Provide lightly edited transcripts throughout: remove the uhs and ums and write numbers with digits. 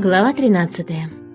Глава 13.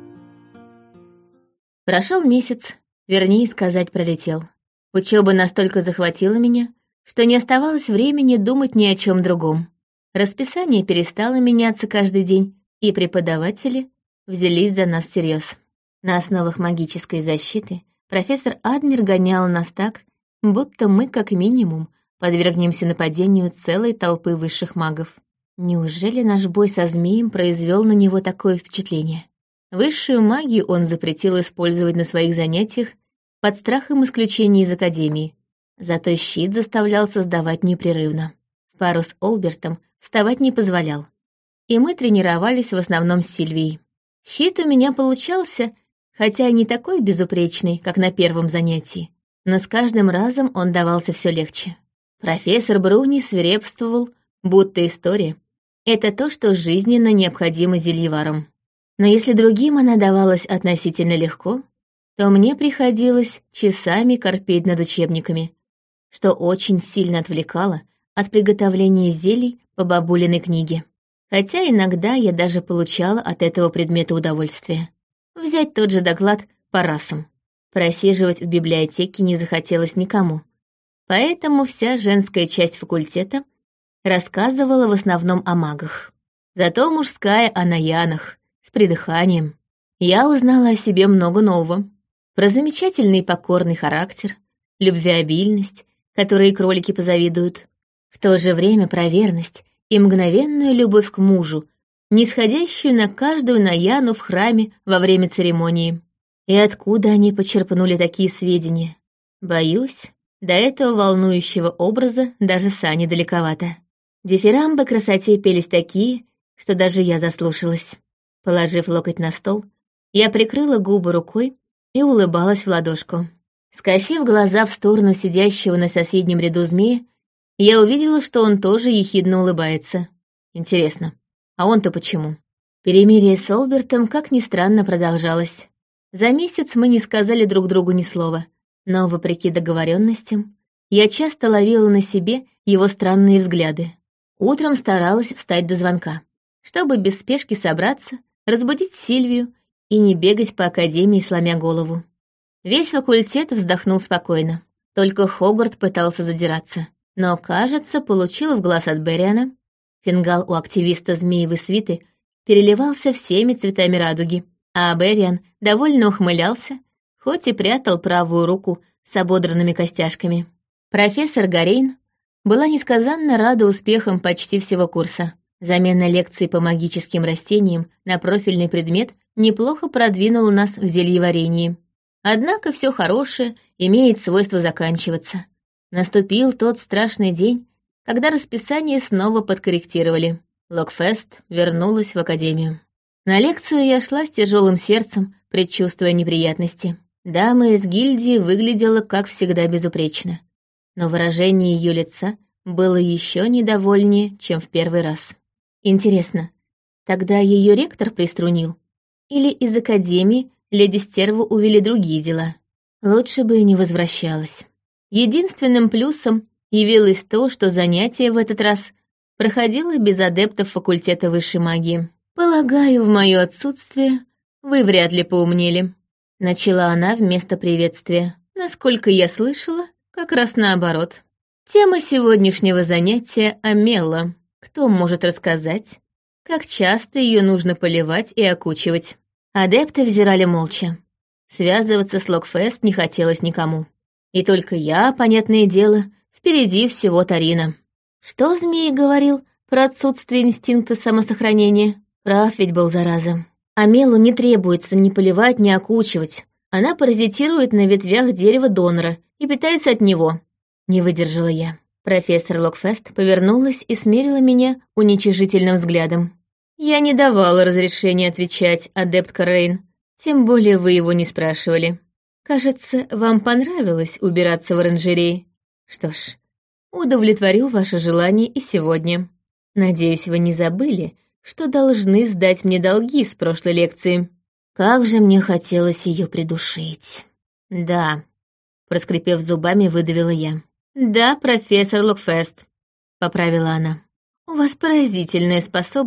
Прошел месяц, вернее сказать, пролетел. Учеба настолько захватила меня, что не оставалось времени думать ни о чем другом. Расписание перестало меняться каждый день, и преподаватели взялись за нас всерьез. На основах магической защиты профессор Адмир гонял нас так, будто мы, как минимум, подвергнемся нападению целой толпы высших магов. Неужели наш бой со змеем произвел на него такое впечатление? Высшую магию он запретил использовать на своих занятиях под страхом исключения из академии. Зато щит заставлял создавать непрерывно. В пару с Олбертом вставать не позволял. И мы тренировались в основном с Сильвией. Щит у меня получался, хотя и не такой безупречный, как на первом занятии, но с каждым разом он давался все легче. Профессор Бруни свирепствовал, будто история — это то, что жизненно необходимо зельеварам. Но если другим она давалась относительно легко, то мне приходилось часами корпеть над учебниками, что очень сильно отвлекало от приготовления зелий по бабулиной книге. Хотя иногда я даже получала от этого предмета удовольствие. Взять тот же доклад по расам. Просиживать в библиотеке не захотелось никому. Поэтому вся женская часть факультета рассказывала в основном о магах. Зато мужская о наянах, с придыханием. Я узнала о себе много нового. Про замечательный покорный характер, любвеобильность, которой кролики позавидуют. В то же время про верность и мгновенную любовь к мужу, нисходящую на каждую наяну в храме во время церемонии. И откуда они почерпнули такие сведения? Боюсь, до этого волнующего образа даже Сане далековато. Дифирамбы красоте пелись такие, что даже я заслушалась. Положив локоть на стол, я прикрыла губы рукой и улыбалась в ладошку. Скосив глаза в сторону сидящего на соседнем ряду змея, я увидела, что он тоже ехидно улыбается. Интересно, а он-то почему? Перемирие с Олбертом, как ни странно, продолжалось. За месяц мы не сказали друг другу ни слова, но, вопреки договоренностям, я часто ловила на себе его странные взгляды. Утром старалась встать до звонка, чтобы без спешки собраться, разбудить Сильвию и не бегать по академии, сломя голову. Весь факультет вздохнул спокойно, только Хогарт пытался задираться, но, кажется, получил в глаз от Бериана. Фингал у активиста змеевой свиты переливался всеми цветами радуги, а Бериан довольно ухмылялся, хоть и прятал правую руку с ободранными костяшками. Профессор Гарейн была несказанно рада успехам почти всего курса. Замена лекций по магическим растениям на профильный предмет неплохо продвинула нас в зельеварении. Однако все хорошее имеет свойство заканчиваться. Наступил тот страшный день, когда расписание снова подкорректировали. Локфест вернулась в академию. На лекцию я шла с тяжелым сердцем, предчувствуя неприятности. Дама из гильдии выглядела, как всегда, безупречно. Но выражение ее лица было еще недовольнее, чем в первый раз. Интересно, тогда ее ректор приструнил? Или из академии леди Стерву увели другие дела? Лучше бы и не возвращалась. Единственным плюсом явилось то, что занятие в этот раз проходило без адептов факультета высшей магии. «Полагаю, в мое отсутствие вы вряд ли поумнели», — начала она вместо приветствия. «Насколько я слышала, как раз наоборот. Тема сегодняшнего занятия — Амелла. Кто может рассказать, как часто ее нужно поливать и окучивать?» Адепты взирали молча. Связываться с Локфест не хотелось никому. И только я, понятное дело, впереди всего Тарина. Что змей говорил про отсутствие инстинкта самосохранения? Прав ведь был, зараза. Амелу не требуется ни поливать, ни окучивать. Она паразитирует на ветвях дерева донора и питается от него. Не выдержала я. Профессор Локфест повернулась и смерила меня уничижительным взглядом. Я не давала разрешения отвечать, адепт Карейн. Тем более вы его не спрашивали. Кажется, вам понравилось убираться в оранжерее. Что ж, удовлетворю ваше желание и сегодня. Надеюсь, вы не забыли, что должны сдать мне долги с прошлой лекции. Как же мне хотелось ее придушить. Да, проскрипев зубами, выдавила я. Да, профессор Локфест, поправила она. У вас поразительная способность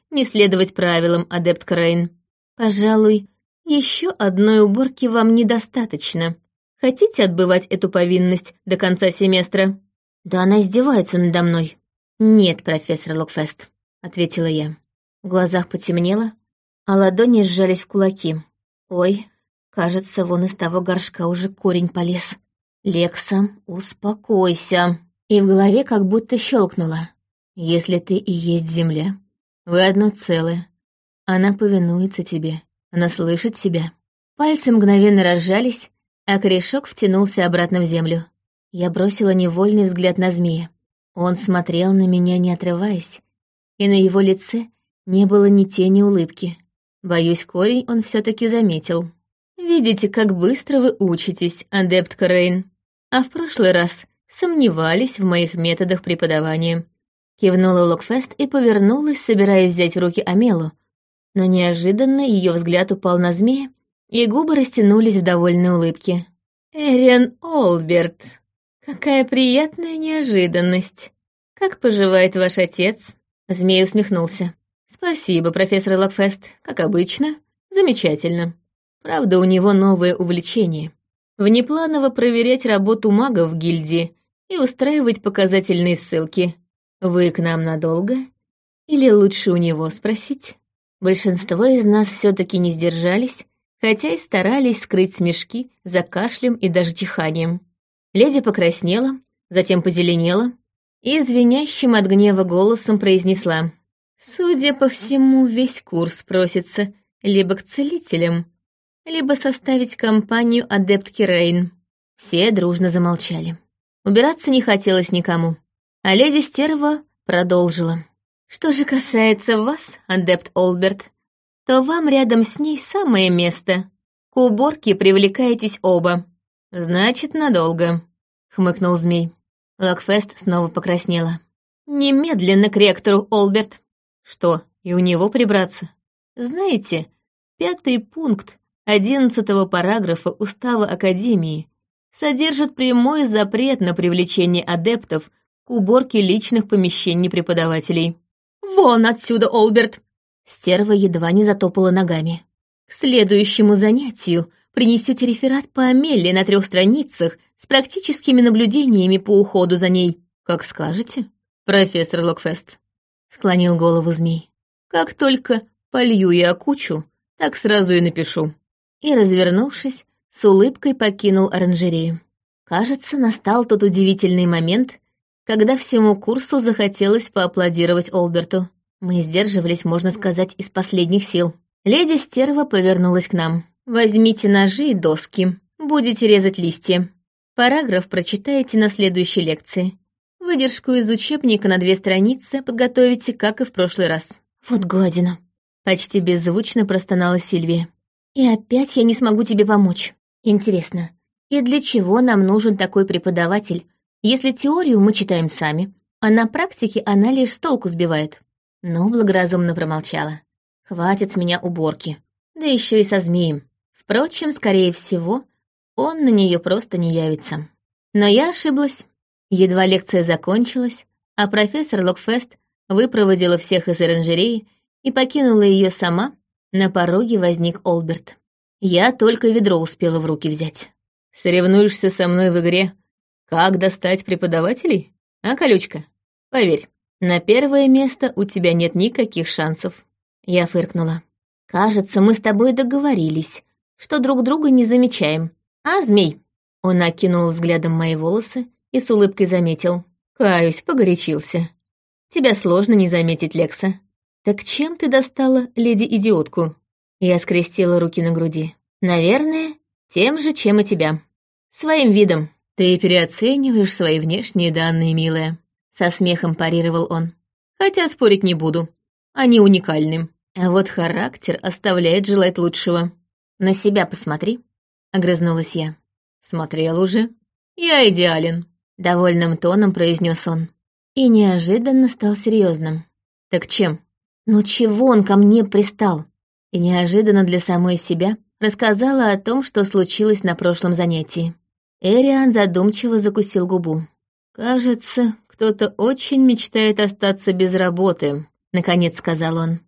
не следовать правилам, адепт Крейн. Пожалуй, еще одной уборки вам недостаточно. Хотите отбывать эту повинность до конца семестра? Да она издевается надо мной. Нет, профессор Локфест, ответила я. В глазах потемнело, а ладони сжались в кулаки. Ой, кажется, вон из того горшка уже корень полез. Лекса, успокойся. И в голове как будто щелкнуло. Если ты и есть земля, вы одно целое. Она повинуется тебе, она слышит тебя. Пальцы мгновенно разжались, а корешок втянулся обратно в землю. Я бросила невольный взгляд на змея. Он смотрел на меня, не отрываясь, и на его лице не было ни тени улыбки. Боюсь, корень он все-таки заметил. «Видите, как быстро вы учитесь, адепт Крейн. А в прошлый раз сомневались в моих методах преподавания». Кивнула Локфест и повернулась, собираясь взять в руки Амелу, но неожиданно ее взгляд упал на змея, и губы растянулись в довольной улыбке. «Эриан Олберт, какая приятная неожиданность. Как поживает ваш отец?» Змей усмехнулся. «Спасибо, профессор Локфест, как обычно. Замечательно. Правда, у него новое увлечение. Внепланово проверять работу магов в гильдии и устраивать показательные ссылки. Вы к нам надолго? Или лучше у него спросить?» Большинство из нас все-таки не сдержались, хотя и старались скрыть смешки за кашлем и даже чиханием. Леди покраснела, затем позеленела и звенящим от гнева голосом произнесла: «Судя по всему, весь курс просится либо к целителям, либо составить компанию адептки Рейн». Все дружно замолчали. Убираться не хотелось никому. А леди Стерва продолжила. «Что же касается вас, адепт Олберт, то вам рядом с ней самое место. К уборке привлекаетесь оба. Значит, надолго», — хмыкнул змей. Локфест снова покраснела. «Немедленно к ректору, Олберт». «Что, и у него прибраться?» «Знаете, 5-й пункт 11-го параграфа Устава Академии содержит прямой запрет на привлечение адептов к уборке личных помещений преподавателей». «Вон отсюда, Олберт!» Стерва едва не затопала ногами. «К следующему занятию принесете реферат по Амелле на 3 страницах с практическими наблюдениями по уходу за ней». «Как скажете, профессор Локфест», — склонил голову змей. «Как только полью я кучу, так сразу и напишу». И, развернувшись, с улыбкой покинул оранжерею. Кажется, настал тот удивительный момент, когда всему курсу захотелось поаплодировать Олберту. Мы сдерживались, можно сказать, из последних сил. Леди Стерва повернулась к нам. «Возьмите ножи и доски. Будете резать листья. Параграф прочитаете на следующей лекции. Выдержку из учебника на 2 страницы подготовите, как и в прошлый раз». «Вот гадина!» — почти беззвучно простонала Сильвия. «И опять я не смогу тебе помочь. Интересно, и для чего нам нужен такой преподаватель, если теорию мы читаем сами, а на практике она лишь с толку сбивает?» Но благоразумно промолчала. Хватит с меня уборки. Да еще и со змеем. Впрочем, скорее всего, он на нее просто не явится. Но я ошиблась. Едва лекция закончилась, а профессор Локфест выпроводила всех из оранжереи и покинула ее сама, на пороге возник Олберт. Я только ведро успела в руки взять. «Соревнуешься со мной в игре «Как достать преподавателей?» А, колючка? Поверь, на первое место у тебя нет никаких шансов». Я фыркнула. «Кажется, мы с тобой договорились, что друг друга не замечаем. А, змей?» Он окинул взглядом мои волосы и с улыбкой заметил. «Каюсь, погорячился. Тебя сложно не заметить, Лекса. Так чем ты достала леди-идиотку?» Я скрестила руки на груди. «Наверное, тем же, чем и тебя. Своим видом». «Ты переоцениваешь свои внешние данные, милая», — со смехом парировал он. «Хотя спорить не буду. Они уникальны. А вот характер оставляет желать лучшего». «На себя посмотри», — огрызнулась я. «Смотрел уже. Я идеален», — довольным тоном произнес он. И неожиданно стал серьезным. «Так чем?» «Ну чего он ко мне пристал?» И неожиданно для самой себя рассказала о том, что случилось на прошлом занятии. Эриан задумчиво закусил губу. «Кажется, кто-то очень мечтает остаться без работы», — наконец сказал он.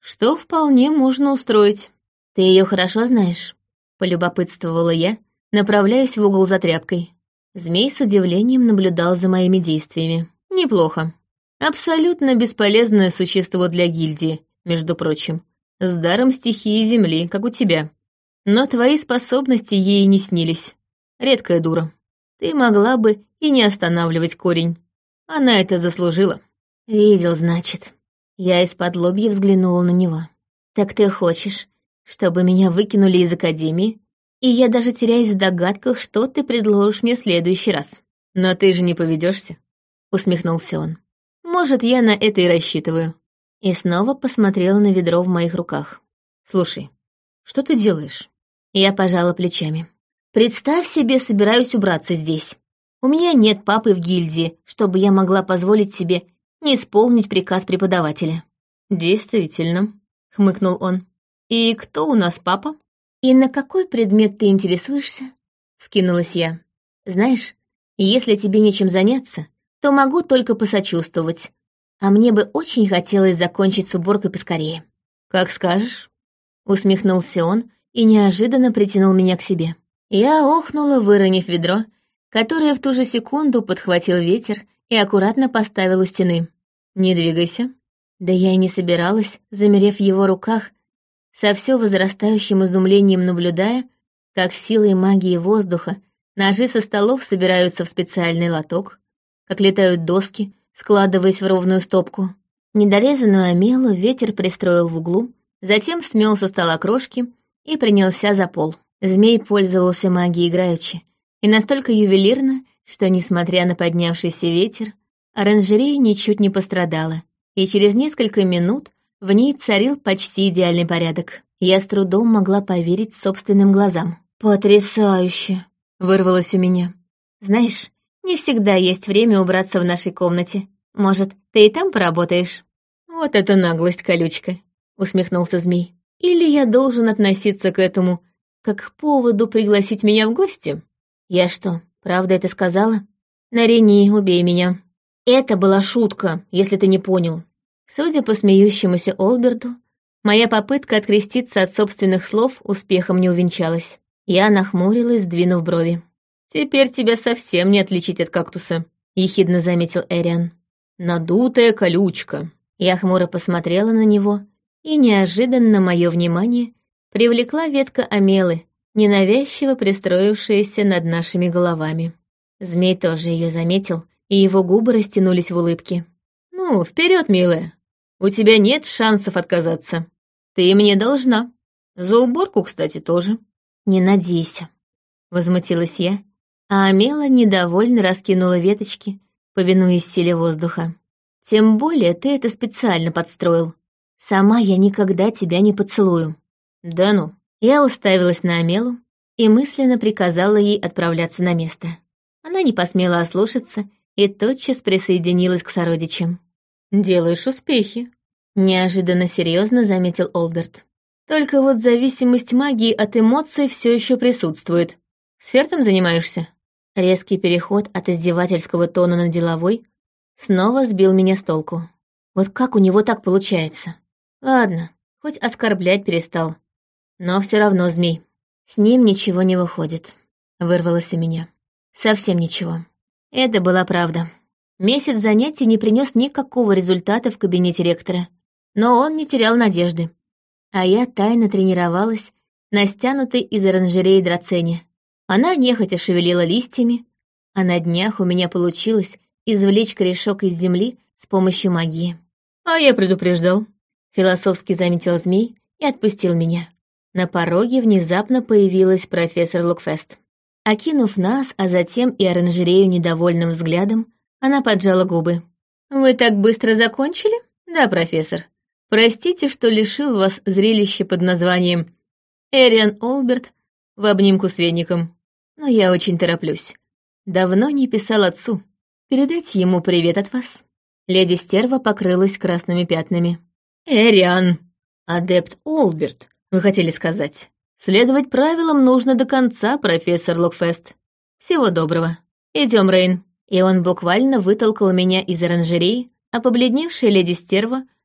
что вполне можно устроить. Ты ее хорошо знаешь?» — полюбопытствовала я, направляясь в угол за тряпкой. Змей с удивлением наблюдал за моими действиями. «Неплохо. Абсолютно бесполезное существо для гильдии, между прочим. С даром стихии земли, как у тебя. Но твои способности ей не снились. Редкая дура. Ты могла бы и не останавливать корень. Она это заслужила». «Видел, значит». Я из-под лобья взглянула на него. «Так ты хочешь, чтобы меня выкинули из академии, и я даже теряюсь в догадках, что ты предложишь мне в следующий раз?» «Но ты же не поведешься, усмехнулся он. «Может, я на это и рассчитываю». И снова посмотрела на ведро в моих руках. «Слушай, что ты делаешь?» Я пожала плечами. «Представь себе, собираюсь убраться здесь. У меня нет папы в гильдии, чтобы я могла позволить себе не исполнить приказ преподавателя». «Действительно», — хмыкнул он. «И кто у нас папа?» «И на какой предмет ты интересуешься?» — скинулась я. «Знаешь, если тебе нечем заняться, то могу только посочувствовать. А мне бы очень хотелось закончить с уборкой поскорее». «Как скажешь», — усмехнулся он и неожиданно притянул меня к себе. Я охнула, выронив ведро, которое в ту же секунду подхватил ветер и аккуратно поставил у стены. «Не двигайся». Да я и не собиралась, замерев в его руках, со все возрастающим изумлением наблюдая, как силой магии воздуха ножи со столов собираются в специальный лоток, как летают доски, складываясь в ровную стопку. Недорезанную омелу ветер пристроил в углу, затем смел со стола крошки и принялся за пол. Змей пользовался магией играючи, и настолько ювелирно, что, несмотря на поднявшийся ветер, оранжерея ничуть не пострадала, и через несколько минут в ней царил почти идеальный порядок. Я с трудом могла поверить собственным глазам. «Потрясающе!» — вырвалось у меня. «Знаешь, не всегда есть время убраться в нашей комнате. Может, ты и там поработаешь?» «Вот это наглость, колючка!» — усмехнулся змей. «Или я должен относиться к этому как к поводу пригласить меня в гости?» «Я что, правда это сказала?» «Нарени, убей меня». «Это была шутка, если ты не понял». Судя по смеющемуся Олберту, моя попытка откреститься от собственных слов успехом не увенчалась. Я нахмурилась, сдвинув брови. «Теперь тебя совсем не отличить от кактуса», — ехидно заметил Эриан. «Надутая колючка». Я хмуро посмотрела на него, и неожиданно мое внимание привлекла ветка омелы, ненавязчиво пристроившаяся над нашими головами. Змей тоже ее заметил, и его губы растянулись в улыбке. «Ну, вперед, милая. У тебя нет шансов отказаться. Ты мне должна. За уборку, кстати, тоже». «Не надейся», — возмутилась я, а Амела недовольно раскинула веточки, повинуясь силе воздуха. «Тем более ты это специально подстроил. Сама я никогда тебя не поцелую». «Да ну». Я уставилась на Амелу и мысленно приказала ей отправляться на место. Она не посмела ослушаться и тотчас присоединилась к сородичам. «Делаешь успехи», — неожиданно серьезно заметил Олберт. «Только вот зависимость магии от эмоций все еще присутствует. С фертом занимаешься?» Резкий переход от издевательского тона на деловой снова сбил меня с толку. Вот как у него так получается? Ладно, хоть оскорблять перестал. Но все равно змей. С ним ничего не выходит, вырвалось у меня. Совсем ничего. Это была правда. Месяц занятий не принес никакого результата в кабинете ректора, но он не терял надежды. А я тайно тренировалась на стянутой из оранжереи драцене. Она нехотя шевелила листьями, а на днях у меня получилось извлечь корешок из земли с помощью магии. «А я предупреждал», — философски заметил змей и отпустил меня. На пороге внезапно появилась профессор Лукфест. Окинув нас, а затем и оранжерею недовольным взглядом, она поджала губы. «Вы так быстро закончили?» «Да, профессор. Простите, что лишил вас зрелища под названием Эриан Олберт в обнимку с веником. Но я очень тороплюсь. Давно не писал отцу. Передайте ему привет от вас». Леди Стерва покрылась красными пятнами. «Эриан! Адепт Олберт, вы хотели сказать. Следовать правилам нужно до конца, профессор Локфест. Всего доброго. Идем, Рейн». И он буквально вытолкал меня из оранжереи, а побледневшая леди Стерва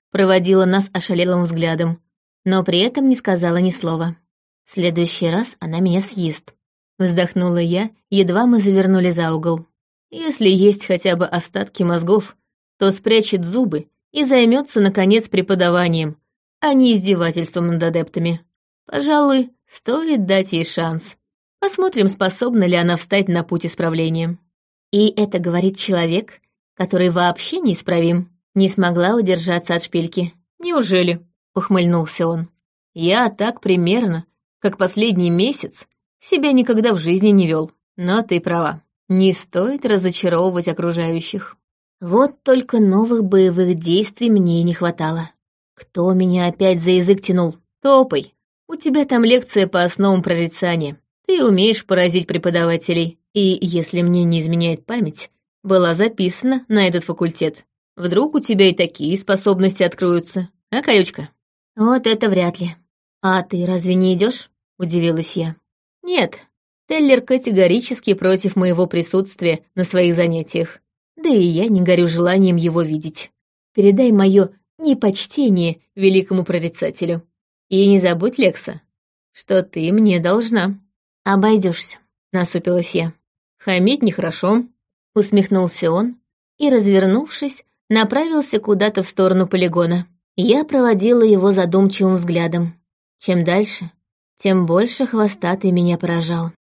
проводила нас ошалелым взглядом, но при этом не сказала ни слова. «В следующий раз она меня съест», — вздохнула я, едва мы завернули за угол. «Если есть хотя бы остатки мозгов, то спрячет зубы и займется, наконец, преподаванием, а не издевательством над адептами. Пожалуй, стоит дать ей шанс. Посмотрим, способна ли она встать на путь исправления». «И это говорит человек, который вообще неисправим», — не смогла удержаться от шпильки. «Неужели?» — ухмыльнулся он. «Я так примерно, как последний месяц, себя никогда в жизни не вел. Но ты права, не стоит разочаровывать окружающих». Вот только новых боевых действий мне и не хватало. Кто меня опять за язык тянул? «Топай. У тебя там лекция по основам прорицания. Ты умеешь поразить преподавателей. И, если мне не изменяет память, была записана на этот факультет. Вдруг у тебя и такие способности откроются, а, колючка?» «Вот это вряд ли. А ты разве не идешь? Удивилась я. «Нет, Теллер категорически против моего присутствия на своих занятиях. Да и я не горю желанием его видеть. Передай мое непочтение великому прорицателю. И не забудь, Лекса, что ты мне должна». «Обойдешься», — насупилась я. «Хамить нехорошо», — усмехнулся он и, развернувшись, направился куда-то в сторону полигона. Я проводила его задумчивым взглядом. Чем дальше, тем больше хвостатый меня поражал.